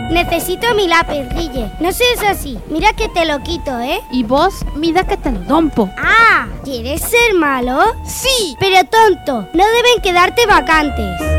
Necesito mi lápiz, Guille. No seas así. Mira que te lo quito, ¿eh? Y vos, mira que te lo dompo. Ah, ¿quieres ser malo? ¡Sí! Pero tonto, no deben quedarte vacantes.